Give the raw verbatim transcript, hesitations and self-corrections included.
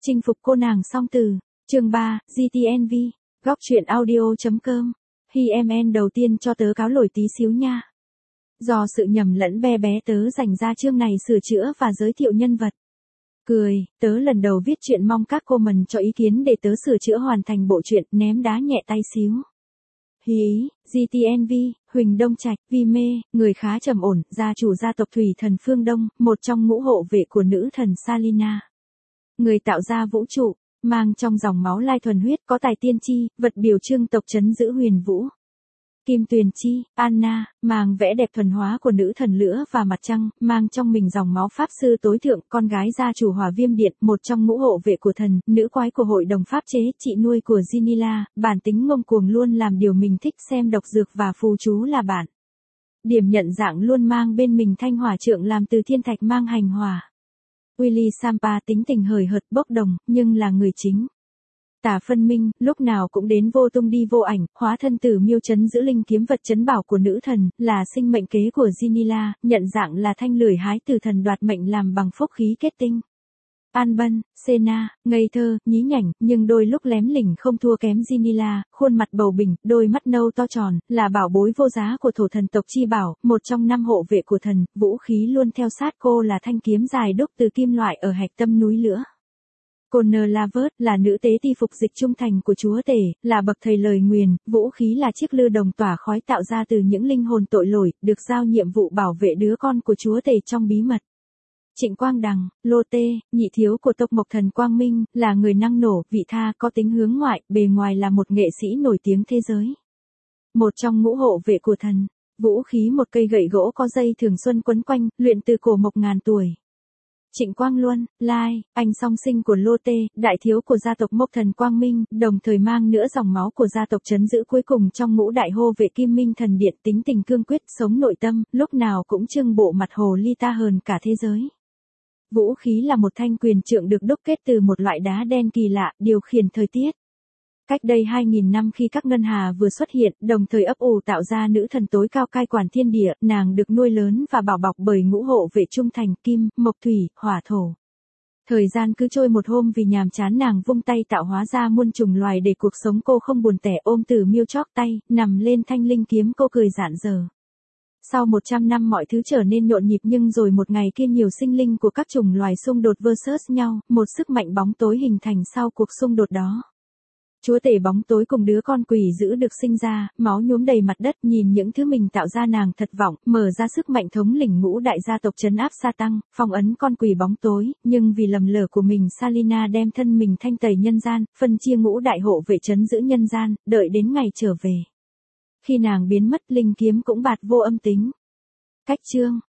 Chinh phục cô nàng song từ, chương ba, giê tê en vê, góc truyện audio.com. Hi em en đầu tiên cho tớ cáo lỗi tí xíu nha. Do sự nhầm lẫn be bé tớ dành ra chương này sửa chữa và giới thiệu nhân vật. Cười, tớ lần đầu viết chuyện mong các cô mần cho ý kiến để tớ sửa chữa hoàn thành bộ truyện, ném đá nhẹ tay xíu. Hí ý, giê tê en vê, Huỳnh Đông Trạch, vi mê, người khá trầm ổn, gia chủ gia tộc Thủy Thần Phương Đông, một trong ngũ hộ vệ của nữ thần Salina. Người tạo ra vũ trụ, mang trong dòng máu lai thuần huyết, có tài tiên tri, vật biểu trưng tộc trấn giữ huyền vũ. Kim Tuyền Chi, Anna, mang vẽ đẹp thuần hóa của nữ thần lửa và mặt trăng, mang trong mình dòng máu pháp sư tối thượng, con gái gia chủ hỏa viêm điện, một trong ngũ hộ vệ của thần, nữ quái của hội đồng pháp chế, chị nuôi của Ginila, bản tính ngông cuồng luôn làm điều mình thích, xem độc dược và phù chú là bạn. Điểm nhận dạng luôn mang bên mình thanh hỏa trượng làm từ thiên thạch mang hành hỏa. Willy Sampa tính tình hời hợt bốc đồng, nhưng là người chính. Tả phân minh, lúc nào cũng đến vô tung đi vô ảnh, hóa thân tử miêu chấn giữ linh kiếm vật chấn bảo của nữ thần, là sinh mệnh kế của Ginila, nhận dạng là thanh lưỡi hái từ thần đoạt mệnh làm bằng phúc khí kết tinh. An Bân, Sena, ngây thơ, nhí nhảnh, nhưng đôi lúc lém lỉnh không thua kém Ginila, khuôn mặt bầu bỉnh, đôi mắt nâu to tròn, là bảo bối vô giá của thổ thần tộc Chi Bảo, một trong năm hộ vệ của thần, vũ khí luôn theo sát cô là thanh kiếm dài đúc từ kim loại ở hạch tâm núi lửa. Connor Lavert là nữ tế ti phục dịch trung thành của chúa tể, là bậc thầy lời nguyền, vũ khí là chiếc lư đồng tỏa khói tạo ra từ những linh hồn tội lỗi, được giao nhiệm vụ bảo vệ đứa con của chúa tể trong bí mật. Trịnh Quang Đằng, Lô Tê, nhị thiếu của tộc Mộc Thần Quang Minh, là người năng nổ, vị tha, có tính hướng ngoại, bề ngoài là một nghệ sĩ nổi tiếng thế giới. Một trong ngũ hộ vệ của thần, vũ khí một cây gậy gỗ có dây thường xuân quấn quanh, luyện từ cổ mộc ngàn tuổi. Trịnh Quang Luân, Lai, anh song sinh của Lô Tê, đại thiếu của gia tộc Mộc Thần Quang Minh, đồng thời mang nữa dòng máu của gia tộc trấn giữ cuối cùng trong ngũ đại hô vệ Kim Minh Thần Điện, tính tình cương quyết, sống nội tâm, lúc nào cũng trưng bộ mặt hồ ly ta hơn cả thế giới. Vũ khí là một thanh quyền trượng được đúc kết từ một loại đá đen kỳ lạ, điều khiển thời tiết. Cách đây hai nghìn năm khi các ngân hà vừa xuất hiện, đồng thời ấp ủ tạo ra nữ thần tối cao cai quản thiên địa, nàng được nuôi lớn và bảo bọc bởi ngũ hộ vệ trung thành, kim, mộc thủy, hỏa thổ. Thời gian cứ trôi một hôm vì nhàm chán nàng vung tay tạo hóa ra muôn trùng loài để cuộc sống cô không buồn tẻ, ôm từ miêu chóp tay, nằm lên thanh linh kiếm cô cười rạng rỡ. Sau một trăm năm mọi thứ trở nên nhộn nhịp nhưng rồi một ngày kia nhiều sinh linh của các chủng loài xung đột versus nhau, một sức mạnh bóng tối hình thành sau cuộc xung đột đó. Chúa tể bóng tối cùng đứa con quỷ dữ được sinh ra, máu nhuốm đầy mặt đất, nhìn những thứ mình tạo ra nàng thật vọng, mở ra sức mạnh thống lĩnh ngũ đại gia tộc trấn áp sa tăng, phong ấn con quỷ bóng tối, nhưng vì lầm lỡ của mình Salina đem thân mình thanh tẩy nhân gian, phân chia ngũ đại hộ vệ trấn giữ nhân gian, đợi đến ngày trở về. Khi nàng biến mất linh kiếm cũng bạt vô âm tính. Cách chương,